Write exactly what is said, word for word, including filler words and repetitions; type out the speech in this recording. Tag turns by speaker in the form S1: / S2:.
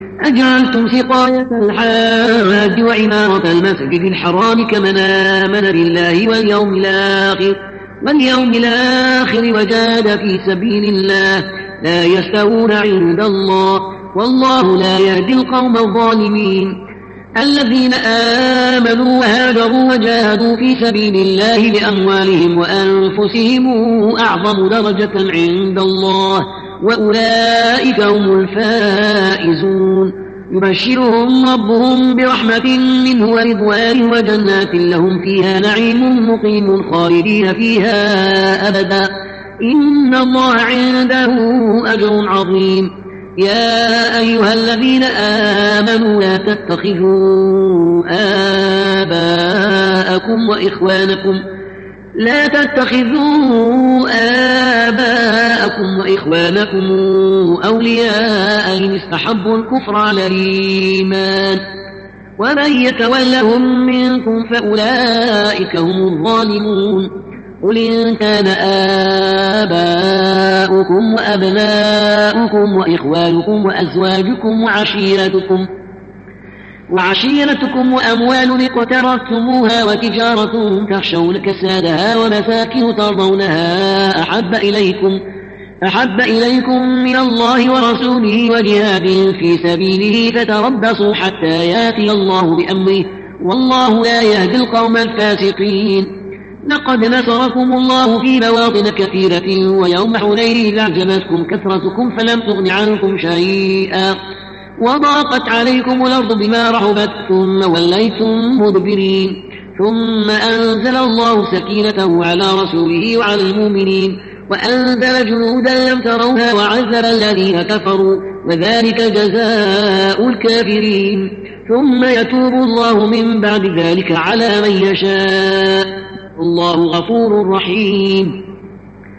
S1: أجعلتم سقاية الحاج وعمارة المسجد الحرام كمن آمن بالله واليوم الآخر واليوم الآخر وجاهد في سبيل الله لا يستوون عند الله والله لا يهدي القوم الظالمين. الذين آمنوا وهاجروا وجاهدوا في سبيل الله بأموالهم وأنفسهم أعظم درجة عند الله وأولئك هم الفائزون. يبشرهم ربهم برحمة منه ورضوان وجنات لهم فيها نعيم مقيم خالدين فيها أبدا إن الله عنده أجر عظيم. يا أيها الذين آمنوا لا تتخذوا آباءكم وإخوانكم لا تتخذوا آباءكم وإخوانكم أولياء إن استحبوا الكفر على الإيمان ومن يتولهم منكم فأولئك هم الظالمون. قل إن كان آباؤكم وأبناؤكم وإخوانكم وأزواجكم وعشيرتكم وعشيرتكم وأموال اقترفتموها وتجارة تخشون كسادها ومساكن ترضونها أحب إليكم أحب إليكم من الله ورسوله وجهاد في سبيله فتربصوا حتى يأتي الله بأمره والله لا يهدي القوم الفاسقين. لقد نصركم الله في مواطن كثيرة ويوم حنين إذ أعجبتكم كثرتكم فلم تغن عنكم شيئا وضاقت عليكم الأرض بما رحبت ثم وليتم مدبرين ثم أنزل الله سكينته على رسوله وعلى المؤمنين وأنزل جنودا لم تروها وعذب الذين كفروا وذلك جزاء الكافرين. ثم يتوب الله من بعد ذلك على من يشاء الله غفور رحيم.